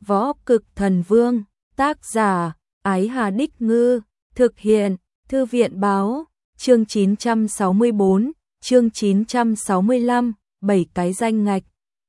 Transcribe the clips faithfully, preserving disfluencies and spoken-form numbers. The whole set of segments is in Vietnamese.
Võ Cực Thần Vương, tác giả, Ái Hà Đích Ngư, thực hiện, Thư viện Báo, chương chín trăm sáu mươi bốn, chương chín trăm sáu mươi lăm, bảy cái danh ngạch.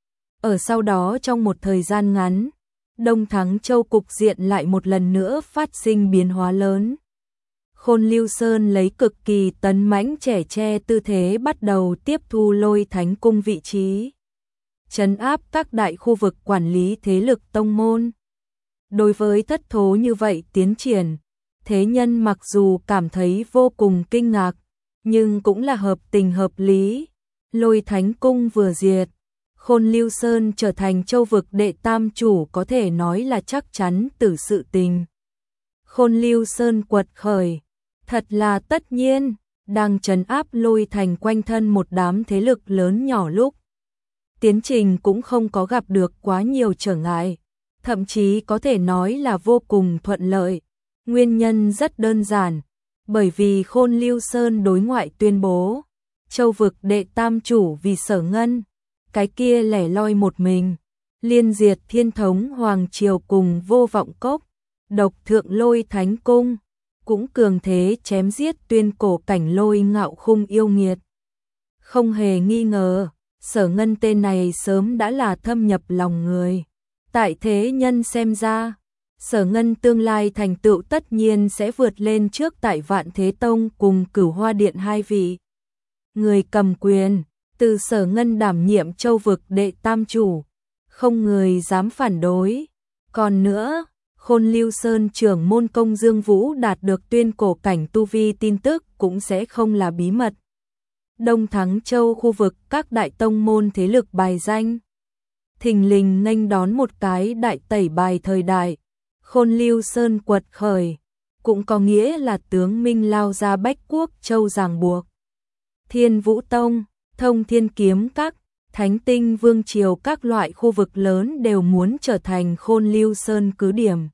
Ở sau đó trong một thời gian ngắn, Đông Thắng Châu cục diện lại một lần nữa phát sinh biến hóa lớn. Khôn Lưu Sơn lấy cực kỳ tấn mãnh trẻ tre tư thế bắt đầu tiếp thu Lôi Thánh Cung vị trí, trấn áp các đại khu vực quản lý thế lực tông môn. Đối với thất thố như vậy tiến triển, thế nhân mặc dù cảm thấy vô cùng kinh ngạc, nhưng cũng là hợp tình hợp lý. Lôi Thánh Cung vừa diệt, Khôn Lưu Sơn trở thành châu vực đệ tam chủ có thể nói là chắc chắn từ sự tình. Khôn Lưu Sơn quật khởi, thật là tất nhiên, đang trấn áp Lôi Thành quanh thân một đám thế lực lớn nhỏ lúc. Tiến trình cũng không có gặp được quá nhiều trở ngại, thậm chí có thể nói là vô cùng thuận lợi. Nguyên nhân rất đơn giản, bởi vì Khôn Lưu Sơn đối ngoại tuyên bố, châu vực đệ tam chủ vì Sở Ngân, cái kia lẻ loi một mình, liên diệt Thiên Thống Hoàng Triều cùng Vô Vọng Cốc, độc thượng Lôi Thánh Cung, cũng cường thế chém giết tuyên cổ cảnh Lôi Ngạo Khung yêu nghiệt. Không hề nghi ngờ, Sở Ngân tên này sớm đã là thâm nhập lòng người. Tại thế nhân xem ra, Sở Ngân tương lai thành tựu tất nhiên sẽ vượt lên trước tại Vạn Thế Tông cùng Cửu Hoa Điện hai vị người cầm quyền. Từ Sở Ngân đảm nhiệm châu vực đệ tam chủ, không người dám phản đối. Còn nữa, Khôn Lưu Sơn trưởng môn công Dương Vũ đạt được tuyên cổ cảnh tu vi tin tức cũng sẽ không là bí mật. Đông Thắng Châu khu vực các đại tông môn thế lực bài danh, thình lình nghênh đón một cái đại tẩy bài thời đại. Khôn Lưu Sơn quật khởi, cũng có nghĩa là tướng Minh lao ra Bách Quốc Châu ràng buộc. Thiên Vũ Tông, Thông Thiên Kiếm Các, Thánh Tinh Vương Triều các loại khu vực lớn đều muốn trở thành Khôn Lưu Sơn cứ điểm.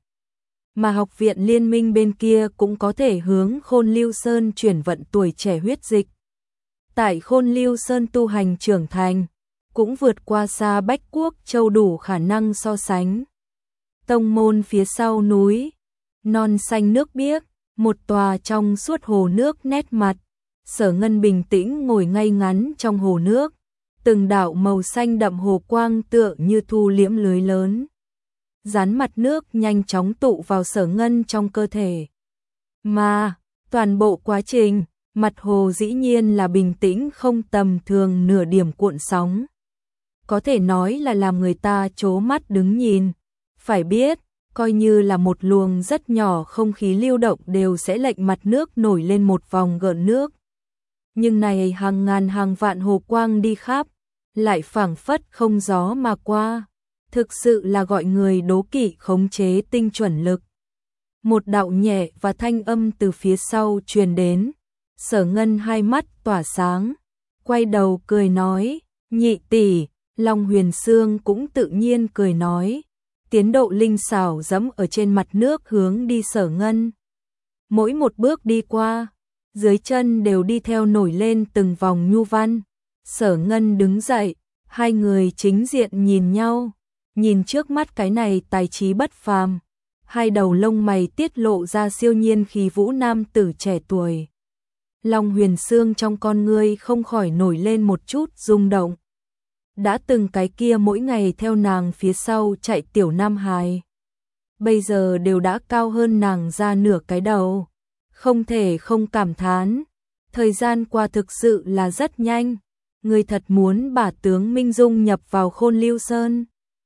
Mà học viện liên minh bên kia cũng có thể hướng Khôn Lưu Sơn chuyển vận tuổi trẻ huyết dịch. Tại Khôn Lưu Sơn tu hành trưởng thành, cũng vượt qua xa Bách Quốc Châu đủ khả năng so sánh. Tông môn phía sau núi, non xanh nước biếc, một tòa trong suốt hồ nước nét mặt. Sở Ngân bình tĩnh ngồi ngay ngắn trong hồ nước, từng đạo màu xanh đậm hồ quang tựa như thu liễm lưới lớn. Dán mặt nước nhanh chóng tụ vào Sở Ngân trong cơ thể. Mà, toàn bộ quá trình, mặt hồ dĩ nhiên là bình tĩnh không tầm thường nửa điểm cuộn sóng. Có thể nói là làm người ta trố mắt đứng nhìn. Phải biết, coi như là một luồng rất nhỏ không khí lưu động đều sẽ lệnh mặt nước nổi lên một vòng gợn nước. Nhưng này hàng ngàn hàng vạn hồ quang đi khắp, lại phảng phất không gió mà qua, thực sự là gọi người đố kỵ khống chế tinh chuẩn lực. Một đạo nhẹ và thanh âm từ phía sau truyền đến, Sở Ngân hai mắt tỏa sáng, quay đầu cười nói, nhị tỷ. Long Huyền Sương cũng tự nhiên cười nói, tiến độ linh xảo dẫm ở trên mặt nước hướng đi Sở Ngân. Mỗi một bước đi qua, dưới chân đều đi theo nổi lên từng vòng nhu văn. Sở Ngân đứng dậy, hai người chính diện nhìn nhau, nhìn trước mắt cái này tài trí bất phàm, hai đầu lông mày tiết lộ ra siêu nhiên khí vũ nam tử trẻ tuổi. Long Huyền Sương trong con ngươi không khỏi nổi lên một chút rung động. Đã từng cái kia mỗi ngày theo nàng phía sau chạy tiểu nam hài, bây giờ đều đã cao hơn nàng ra nửa cái đầu. Không thể không cảm thán, thời gian qua thực sự là rất nhanh, người thật muốn bà tướng Minh Dung nhập vào Khôn Lưu Sơn.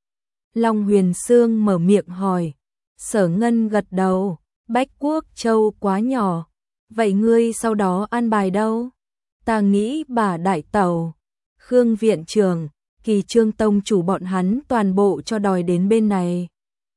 Long Huyền Sương mở miệng hỏi, Sở Ngân gật đầu, Bách Quốc Châu quá nhỏ, vậy ngươi sau đó an bài đâu? Ta nghĩ bà đại tẩu, Khương viện trưởng, Kỳ Trương tông chủ bọn hắn toàn bộ cho đòi đến bên này.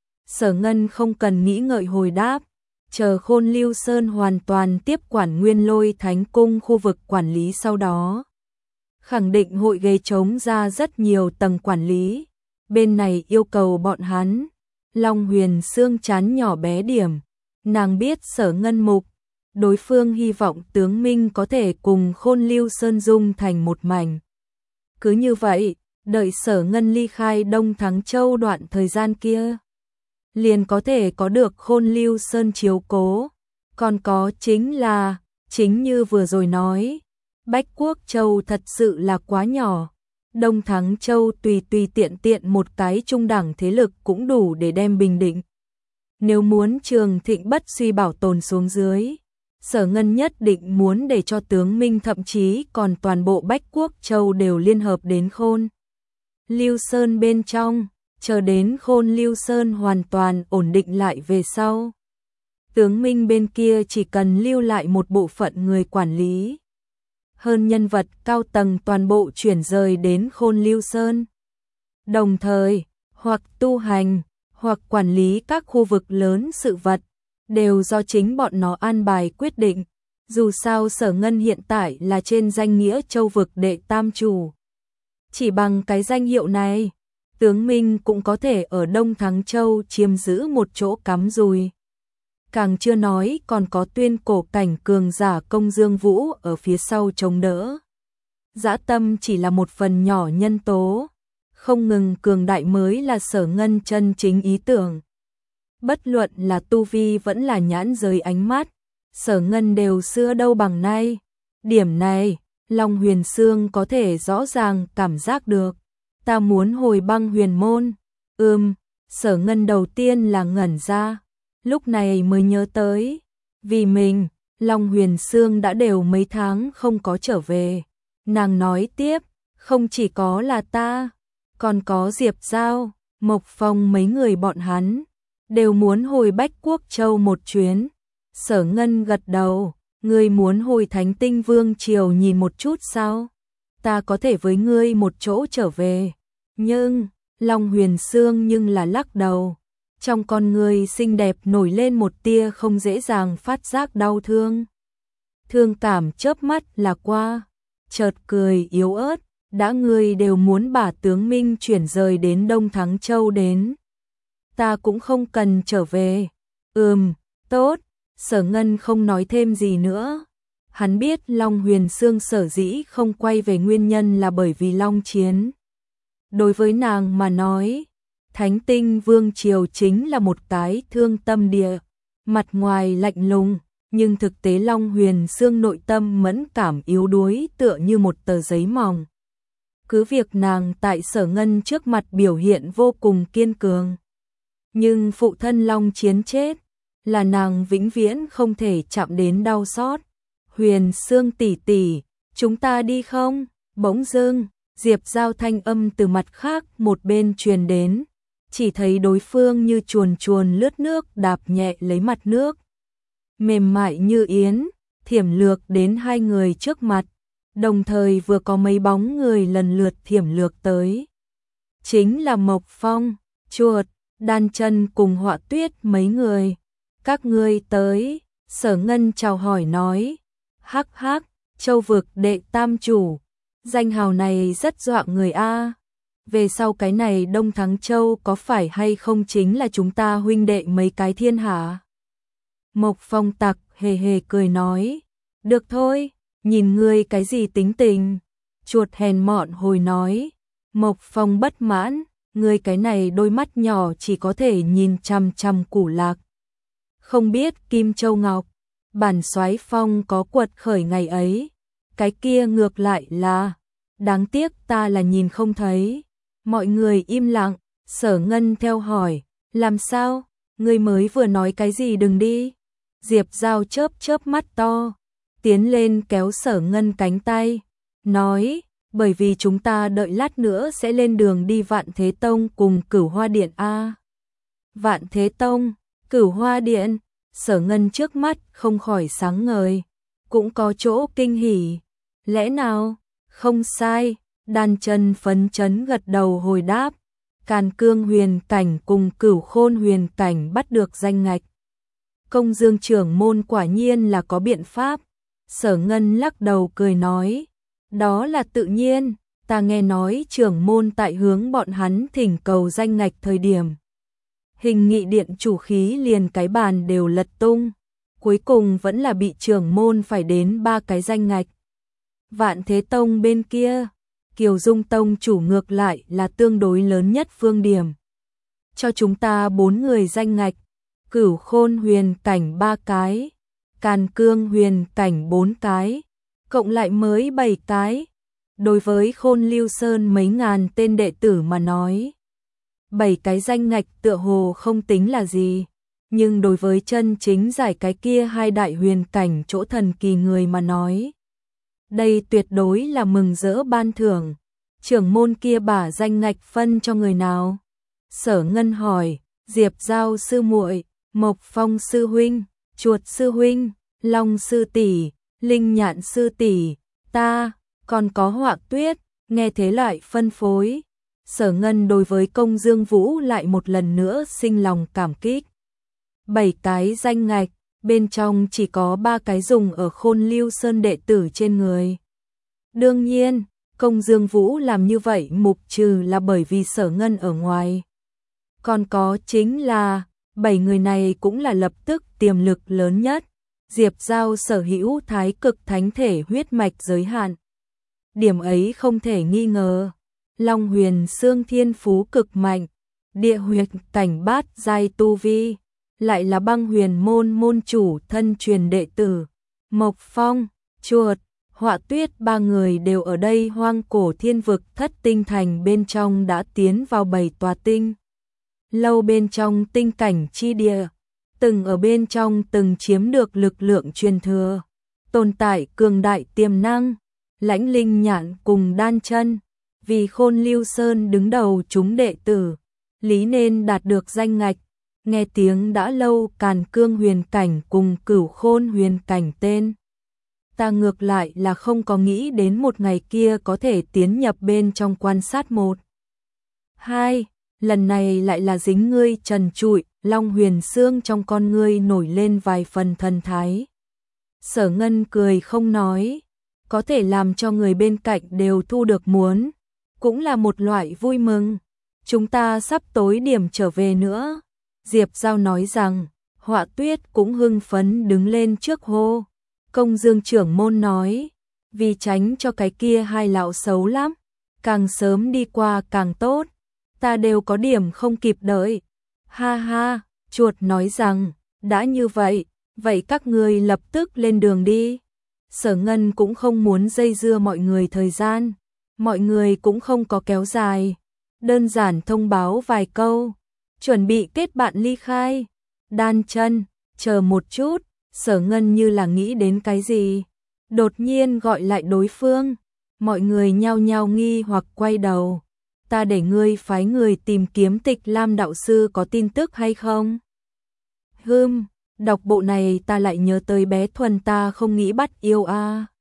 Sở Ngân không cần nghĩ ngợi hồi đáp, chờ Khôn Lưu Sơn hoàn toàn tiếp quản Nguyên Lôi Thánh Cung khu vực quản lý sau đó. Khẳng định hội gây trống ra rất nhiều tầng quản lý, bên này yêu cầu bọn hắn. Long Huyền Sương chán nhỏ bé điểm, nàng biết Sở Ngân mục, đối phương hy vọng tướng Minh có thể cùng Khôn Lưu Sơn dung thành một mảnh. Cứ như vậy, đợi Sở Ngân ly khai Đông Thắng Châu đoạn thời gian kia, liền có thể có được Khôn Lưu Sơn chiếu cố. Còn có chính là, chính như vừa rồi nói, Bách Quốc Châu thật sự là quá nhỏ. Đông Thắng Châu tùy tùy tiện tiện một cái trung đẳng thế lực cũng đủ để đem bình định. Nếu muốn Trường Thịnh bất suy bảo tồn xuống dưới, Sở Ngân nhất định muốn để cho tướng Minh, thậm chí còn toàn bộ Bách Quốc Châu đều liên hợp đến Khôn Lưu Sơn bên trong, chờ đến Khôn Lưu Sơn hoàn toàn ổn định lại về sau. Tướng Minh bên kia chỉ cần lưu lại một bộ phận người quản lý. Hơn nhân vật cao tầng toàn bộ chuyển rời đến Khôn Lưu Sơn. Đồng thời, hoặc tu hành, hoặc quản lý các khu vực lớn sự vật, đều do chính bọn nó an bài quyết định. Dù sao Sở Ngân hiện tại là trên danh nghĩa châu vực đệ tam chủ. Chỉ bằng cái danh hiệu này, tướng Minh cũng có thể ở Đông Thắng Châu chiếm giữ một chỗ cắm rùi. Càng chưa nói còn có tuyên cổ cảnh cường giả Công Dương Vũ ở phía sau chống đỡ. Dã tâm chỉ là một phần nhỏ nhân tố, không ngừng cường đại mới là Sở Ngân chân chính ý tưởng. Bất luận là tu vi vẫn là nhãn giới ánh mắt, Sở Ngân đều xưa đâu bằng nay. Điểm này, Long Huyền Sương có thể rõ ràng cảm giác được. Ta muốn hồi băng huyền môn. Ừm, Sở Ngân đầu tiên là ngẩn ra, lúc này mới nhớ tới. Vì mình, Long Huyền Sương đã đều mấy tháng không có trở về. Nàng nói tiếp, không chỉ có là ta, còn có Diệp Giao, Mộc Phong mấy người bọn hắn, đều muốn hồi Bách Quốc Châu một chuyến. Sở Ngân gật đầu, ngươi muốn hồi Thánh Tinh Vương Triều nhìn một chút sao? Ta có thể với ngươi một chỗ trở về. Nhưng, Long Huyền Sương nhưng là lắc đầu. Trong con người xinh đẹp nổi lên một tia không dễ dàng phát giác đau thương. Thương cảm chớp mắt là qua, chợt cười yếu ớt, đã ngươi đều muốn bả tướng Minh chuyển rời đến Đông Thắng Châu đến. Ta cũng không cần trở về. Ừm, tốt, Sở Ngân không nói thêm gì nữa. Hắn biết Long Huyền Sương sở dĩ không quay về nguyên nhân là bởi vì Long Chiến. Đối với nàng mà nói, Thánh Tinh Vương Triều chính là một cái thương tâm địa, mặt ngoài lạnh lùng, nhưng thực tế Long Huyền Sương nội tâm mẫn cảm yếu đuối tựa như một tờ giấy mỏng. Cứ việc nàng tại Sở Ngân trước mặt biểu hiện vô cùng kiên cường, nhưng phụ thân Long Chiến chết, là nàng vĩnh viễn không thể chạm đến đau xót. Huyền Sương tỷ tỷ, chúng ta đi không? Bỗng dưng, Diệp Giao thanh âm từ mặt khác một bên truyền đến, chỉ thấy đối phương như chuồn chuồn lướt nước đạp nhẹ lấy mặt nước. Mềm mại như yến, thiểm lược đến hai người trước mặt, đồng thời vừa có mấy bóng người lần lượt thiểm lược tới. Chính là Mộc Phong, Chuột, Đan Chân cùng Họa Tuyết mấy người. Các ngươi tới, Sở Ngân chào hỏi nói. Hắc hắc, châu vực đệ tam chủ, danh hào này rất dọa người a. Về sau cái này Đông Thắng Châu có phải hay không chính là chúng ta huynh đệ mấy cái thiên hạ? Mộc Phong tặc hề hề cười nói. Được thôi, nhìn ngươi cái gì tính tình. Chuột hèn mọn hồi nói. Mộc Phong bất mãn, ngươi cái này đôi mắt nhỏ chỉ có thể nhìn chằm chằm củ lạc. Không biết Kim Châu Ngọc, bản soái Phong có quật khởi ngày ấy. Cái kia ngược lại là, đáng tiếc ta là nhìn không thấy. Mọi người im lặng, Sở Ngân theo hỏi, làm sao, ngươi mới vừa nói cái gì đừng đi. Diệp Giao chớp chớp mắt to, tiến lên kéo Sở Ngân cánh tay, nói, bởi vì chúng ta đợi lát nữa sẽ lên đường đi Vạn Thế Tông cùng Cửu Hoa Điện a. Vạn Thế Tông, Cửu Hoa Điện, Sở Ngân trước mắt không khỏi sáng ngời, cũng có chỗ kinh hỉ. Lẽ nào? Không sai, Đan Chân phấn chấn gật đầu hồi đáp. Càn Cương huyền cảnh cùng Cửu Khôn huyền cảnh bắt được danh ngạch. Công Dương trưởng môn quả nhiên là có biện pháp. Sở Ngân lắc đầu cười nói, đó là tự nhiên, ta nghe nói trưởng môn tại hướng bọn hắn thỉnh cầu danh ngạch thời điểm. Hình nghị điện chủ khí liền cái bàn đều lật tung, cuối cùng vẫn là bị trưởng môn phải đến ba cái danh ngạch. Vạn Thế Tông bên kia, Kiều Dung Tông chủ ngược lại là tương đối lớn nhất phương điểm. cho chúng ta bốn người danh ngạch, Cửu Khôn huyền cảnh ba cái, Càn Cương huyền cảnh bốn cái, cộng lại mới bảy cái. Đối với Khôn Lưu Sơn mấy ngàn tên đệ tử mà nói, bảy cái danh ngạch tựa hồ không tính là gì, nhưng đối với chân chính giải cái kia hai đại huyền cảnh chỗ thần kỳ người mà nói, đây tuyệt đối là mừng rỡ ban thưởng. Trưởng môn kia bả danh ngạch phân cho người nào? Sở Ngân hỏi. Diệp Giao sư muội, Mộc Phong sư huynh, Chuột sư huynh, Long sư tỷ, Linh Nhạn sư tỷ, ta, còn có Họa Tuyết. Nghe thế lại phân phối. Sở Ngân đối với Công Dương Vũ lại một lần nữa sinh lòng cảm kích. Bảy cái danh ngạch, bên trong chỉ có ba cái dùng ở Khôn Lưu Sơn đệ tử trên người. Đương nhiên, Công Dương Vũ làm như vậy mục trừ là bởi vì Sở Ngân ở ngoài. Còn có chính là, bảy người này cũng là lập tức tiềm lực lớn nhất. Diệp Giao sở hữu thái cực thánh thể huyết mạch giới hạn. Điểm ấy không thể nghi ngờ. Long huyền xương thiên phú cực mạnh, địa huyệt cảnh bát giai tu vi, lại là băng huyền môn môn chủ thân truyền đệ tử. Mộc Phong, Chuột, Họa Tuyết ba người đều ở đây hoang cổ thiên vực thất tinh thành bên trong đã tiến vào bảy tòa tinh. Lâu bên trong tinh cảnh chi địa, từng ở bên trong từng chiếm được lực lượng truyền thừa, tồn tại cường đại tiềm năng. Lãnh Linh Nhạn cùng Đan Chân, vì Khôn Lưu Sơn đứng đầu chúng đệ tử, lý nên đạt được danh ngạch. Nghe tiếng đã lâu Càn Cương huyền cảnh cùng Cửu Khôn huyền cảnh tên, ta ngược lại là không có nghĩ đến một ngày kia có thể tiến nhập bên trong quan sát một. Hai, lần này lại là dính ngươi trần trụi. Long huyền xương trong con ngươi nổi lên vài phần thần thái. Sở Ngân cười không nói, có thể làm cho người bên cạnh đều thu được muốn, cũng là một loại vui mừng. Chúng ta sắp tối điểm trở về nữa. Diệp Giao nói rằng. Họa Tuyết cũng hưng phấn đứng lên trước hô. Công Dương trưởng môn nói, vì tránh cho cái kia hai lão xấu lắm, càng sớm đi qua càng tốt, ta đều có điểm không kịp đợi. Ha ha, Chuột nói rằng, đã như vậy, vậy các người lập tức lên đường đi. Sở Ngân cũng không muốn dây dưa mọi người thời gian, mọi người cũng không có kéo dài, đơn giản thông báo vài câu, chuẩn bị kết bạn ly khai. Đan Chân, chờ một chút. Sở Ngân như là nghĩ đến cái gì, đột nhiên gọi lại đối phương. Mọi người nhao nhao nghi hoặc quay đầu. Ta để ngươi phái người tìm kiếm Tịch Lam đạo sư có tin tức hay không? Hừm, đọc bộ này ta lại nhớ tới bé Thuần ta không nghĩ bắt yêu a. À.